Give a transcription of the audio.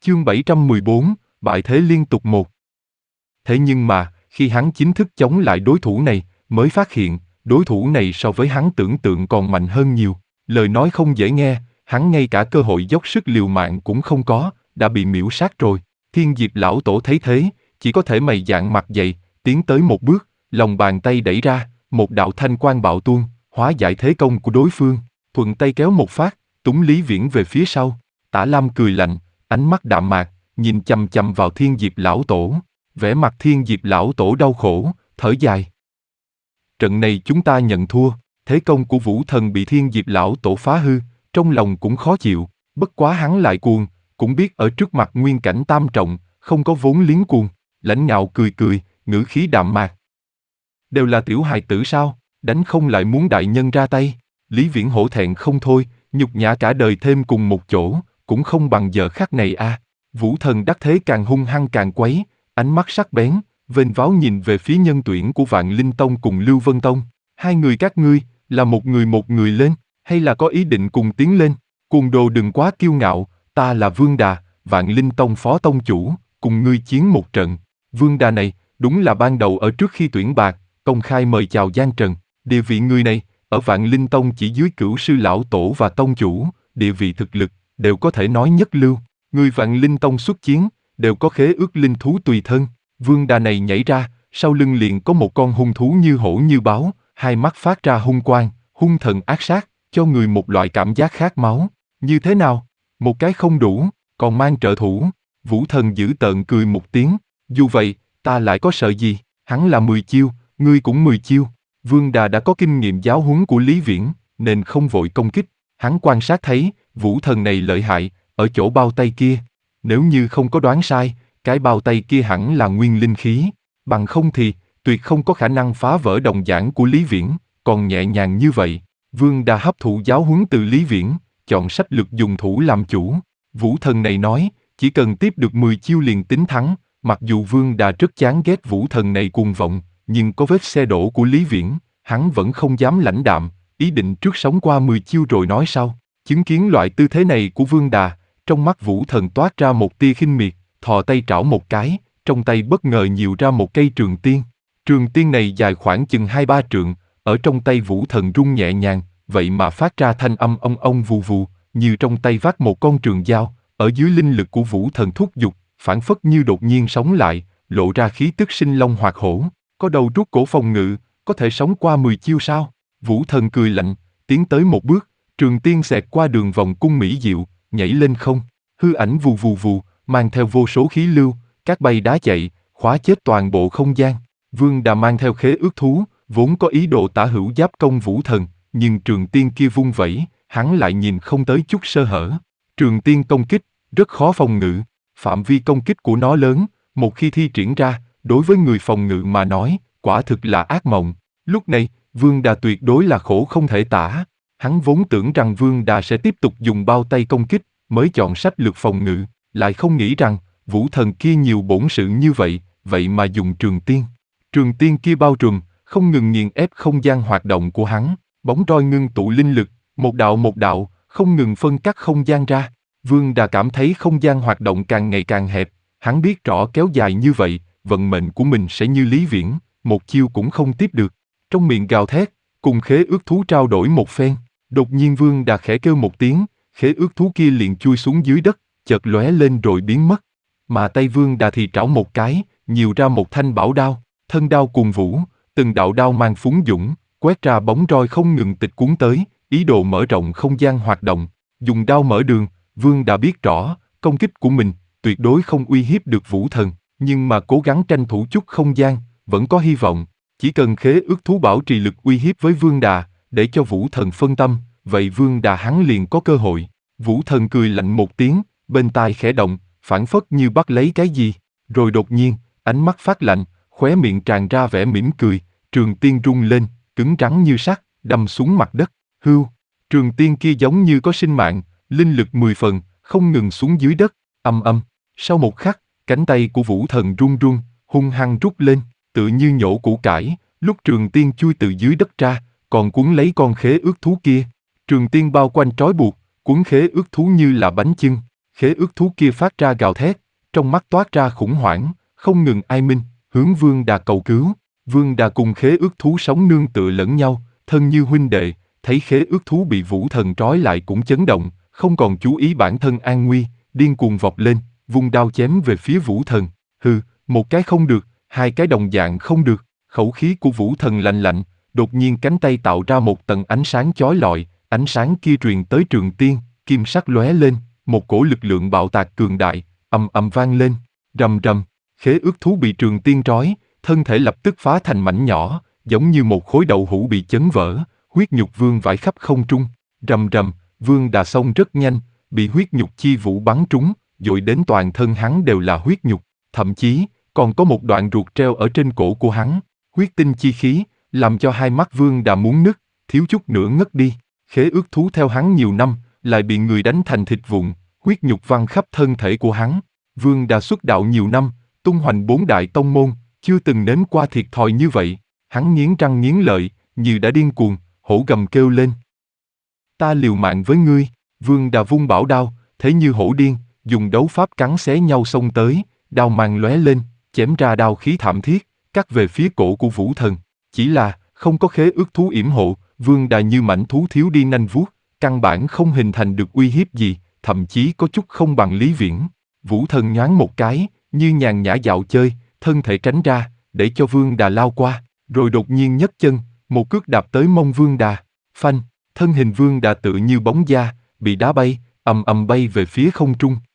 Chương 714, bại thế liên tục một. Thế nhưng mà, khi hắn chính thức chống lại đối thủ này, mới phát hiện, đối thủ này so với hắn tưởng tượng còn mạnh hơn nhiều. Lời nói không dễ nghe, hắn ngay cả cơ hội dốc sức liều mạng cũng không có, đã bị miễu sát rồi. Thiên Diệp lão tổ thấy thế, chỉ có thể mày dạn mặt dậy, tiến tới một bước, lòng bàn tay đẩy ra, một đạo thanh quang bạo tuôn, hóa giải thế công của đối phương, thuận tay kéo một phát, túng Lý Viễn về phía sau. Tả Lam cười lạnh, ánh mắt đạm mạc, nhìn chằm chằm vào Thiên Diệp lão tổ. Vẻ mặt Thiên Diệp lão tổ đau khổ, thở dài. Trận này chúng ta nhận thua, thế công của Vũ Thần bị Thiên Diệp lão tổ phá hư, trong lòng cũng khó chịu, bất quá hắn lại cuồng, cũng biết ở trước mặt nguyên cảnh tam trọng, không có vốn liếng cuồng, lãnh ngạo cười cười, ngữ khí đạm mạc. Đều là tiểu hài tử sao, đánh không lại muốn đại nhân ra tay. Lý Viễn hổ thẹn không thôi, nhục nhã cả đời thêm cùng một chỗ, cũng không bằng giờ khắc này a. Vũ Thần đắc thế càng hung hăng càng quấy, ánh mắt sắc bén, vênh váo nhìn về phía nhân tuyển của Vạn Linh Tông cùng Lưu Vân Tông. Hai người các ngươi, là một người lên, hay là có ý định cùng tiến lên? Cuồng đồ đừng quá kiêu ngạo, ta là Vương Đà, Vạn Linh Tông phó tông chủ, cùng ngươi chiến một trận. Vương Đà này, đúng là ban đầu ở trước khi tuyển bạc, công khai mời chào Giang Trần. Địa vị người này, ở Vạn Linh Tông chỉ dưới Cửu sư lão tổ và tông chủ, địa vị thực lực, đều có thể nói nhất lưu. Người Vạn Linh Tông xuất chiến, đều có khế ước linh thú tùy thân. Vương Đà này nhảy ra, sau lưng liền có một con hung thú như hổ như báo, hai mắt phát ra hung quang, hung thần ác sát, cho người một loại cảm giác khát máu. Như thế nào? Một cái không đủ, còn mang trợ thủ. Vũ Thần dữ tợn cười một tiếng, dù vậy, ta lại có sợ gì, hắn là 10 chiêu, ngươi cũng 10 chiêu. Vương Đà đã có kinh nghiệm giáo huấn của Lý Viễn, nên không vội công kích. Hắn quan sát thấy, Vũ Thần này lợi hại, ở chỗ bao tay kia. Nếu như không có đoán sai, cái bao tay kia hẳn là nguyên linh khí. Bằng không thì, tuyệt không có khả năng phá vỡ đồng giảng của Lý Viễn, còn nhẹ nhàng như vậy. Vương Đà hấp thụ giáo huấn từ Lý Viễn, chọn sách lược dùng thủ làm chủ. Vũ Thần này nói, chỉ cần tiếp được 10 chiêu liền tính thắng. Mặc dù Vương Đà rất chán ghét Vũ Thần này cuồng vọng, nhưng có vết xe đổ của Lý Viễn, hắn vẫn không dám lãnh đạm, ý định trước sống qua 10 chiêu rồi nói sau. Chứng kiến loại tư thế này của Vương Đà, trong mắt Vũ Thần toát ra một tia khinh miệt, thò tay trảo một cái, trong tay bất ngờ nhiều ra một cây trường tiên. Trường tiên này dài khoảng chừng 2-3 trượng, ở trong tay Vũ Thần rung nhẹ nhàng, vậy mà phát ra thanh âm ong ong vù vù, như trong tay vác một con trường dao, ở dưới linh lực của Vũ Thần thúc giục, phảng phất như đột nhiên sống lại, lộ ra khí tức sinh long hoạt hổ. Có đầu rút cổ phòng ngự, có thể sống qua 10 chiêu sao? Vũ Thần cười lạnh, tiến tới một bước, trường tiên xẹt qua đường vòng cung mỹ diệu, nhảy lên không, hư ảnh vù vù vù, mang theo vô số khí lưu, cát bay đá chạy, khóa chết toàn bộ không gian. Vương Đà mang theo khế ước thú, vốn có ý đồ tả hữu giáp công Vũ Thần, nhưng trường tiên kia vung vẩy, hắn lại nhìn không tới chút sơ hở. Trường tiên công kích, rất khó phòng ngự, phạm vi công kích của nó lớn, một khi thi triển ra, đối với người phòng ngự mà nói, quả thực là ác mộng. Lúc này, Vương Đà tuyệt đối là khổ không thể tả. Hắn vốn tưởng rằng Vương Đà sẽ tiếp tục dùng bao tay công kích, mới chọn sách lược phòng ngự, lại không nghĩ rằng, Vũ Thần kia nhiều bổn sự như vậy, vậy mà dùng trường tiên. Trường tiên kia bao trùm, không ngừng nghiền ép không gian hoạt động của hắn, bóng roi ngưng tụ linh lực, một đạo, không ngừng phân cắt không gian ra. Vương Đà cảm thấy không gian hoạt động càng ngày càng hẹp, hắn biết rõ kéo dài như vậy, vận mệnh của mình sẽ như Lý Viễn, một chiêu cũng không tiếp được. Trong miệng gào thét, cùng khế ước thú trao đổi một phen, đột nhiên Vương Đà khẽ kêu một tiếng, khế ước thú kia liền chui xuống dưới đất, chợt lóe lên rồi biến mất. Mà tay Vương Đà thì trảo một cái, nhiều ra một thanh bảo đao, thân đao cuồn vũ, từng đạo đao mang phúng dũng, quét ra bóng roi không ngừng tịch cuốn tới, ý đồ mở rộng không gian hoạt động, dùng đao mở đường. Vương Đà biết rõ, công kích của mình tuyệt đối không uy hiếp được Vũ Thần, nhưng mà cố gắng tranh thủ chút không gian, vẫn có hy vọng. Chỉ cần khế ước thú bảo trì lực uy hiếp với Vương Đà, để cho Vũ Thần phân tâm, vậy Vương Đà hắn liền có cơ hội. Vũ Thần cười lạnh một tiếng, bên tai khẽ động, phảng phất như bắt lấy cái gì, rồi đột nhiên, ánh mắt phát lạnh, khóe miệng tràn ra vẻ mỉm cười, trường tiên rung lên, cứng rắn như sắt, đâm xuống mặt đất. Hưu, trường tiên kia giống như có sinh mạng, linh lực 10 phần, không ngừng xuống dưới đất, âm. Sau một khắc, cánh tay của Vũ Thần run run, hung hăng rút lên, tựa như nhổ củ cải, lúc trường tiên chui từ dưới đất ra, còn cuốn lấy con khế ước thú kia. Trường tiên bao quanh trói buộc, cuốn khế ước thú như là bánh chưng. Khế ước thú kia phát ra gào thét, trong mắt toát ra khủng hoảng, không ngừng ai minh, hướng Vương Đà cầu cứu. Vương Đà cùng khế ước thú sống nương tựa lẫn nhau, thân như huynh đệ, thấy khế ước thú bị Vũ Thần trói lại cũng chấn động, không còn chú ý bản thân an nguy, điên cuồng vọt lên, vung đao chém về phía Vũ Thần. Hừ, một cái không được, hai cái đồng dạng không được. Khẩu khí của Vũ Thần lạnh lạnh, đột nhiên cánh tay tạo ra một tầng ánh sáng chói lọi, ánh sáng kia truyền tới Trường Tiên, kim sắc lóe lên, một cổ lực lượng bạo tạc cường đại, ầm ầm vang lên, rầm rầm. Khế ước thú bị Trường Tiên trói, thân thể lập tức phá thành mảnh nhỏ, giống như một khối đậu hũ bị chấn vỡ, huyết nhục vương vãi khắp không trung. Rầm rầm, Vương Đà xông rất nhanh, bị huyết nhục chi vũ bắn trúng, dội đến toàn thân hắn đều là huyết nhục, thậm chí còn có một đoạn ruột treo ở trên cổ của hắn, huyết tinh chi khí, làm cho hai mắt Vương Đà muốn nứt, thiếu chút nữa ngất đi. Khế ước thú theo hắn nhiều năm, lại bị người đánh thành thịt vụn, huyết nhục văng khắp thân thể của hắn. Vương Đà xuất đạo nhiều năm, tung hoành 4 đại tông môn, chưa từng nếm qua thiệt thòi như vậy. Hắn nghiến răng nghiến lợi, như đã điên cuồng, hổ gầm kêu lên. Ta liều mạng với ngươi. Vương Đà vung bảo đao, thế như hổ điên, dùng đấu pháp cắn xé nhau xông tới, đao mang lóe lên, chém ra đao khí thảm thiết, cắt về phía cổ của Vũ Thần. Chỉ là, không có khế ước thú yểm hộ, Vương Đà như mảnh thú thiếu đi nanh vuốt, căn bản không hình thành được uy hiếp gì, thậm chí có chút không bằng Lý Viễn. Vũ Thần nhoáng một cái, như nhàn nhã dạo chơi, thân thể tránh ra, để cho Vương Đà lao qua, rồi đột nhiên nhấc chân, một cước đạp tới mông Vương Đà. Phanh, thân hình Vương Đà tự như bóng da, bị đá bay, ầm ầm bay về phía không trung.